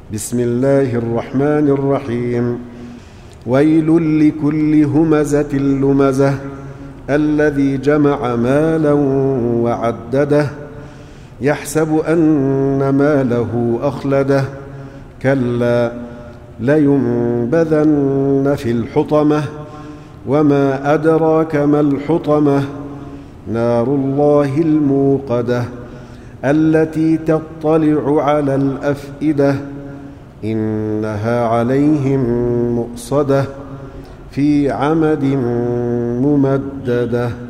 بسم الله الرحمن الرحيم. ويل لكل همزة لمزة الذي جمع مالا وعدده يحسب أن ماله أخلده كلا لينبذن في الحطمة وما أدراك ما الحطمة نار الله الموقدة التي تطلع على الأفئدة إنها عليهم مؤصدة في عمد ممددة.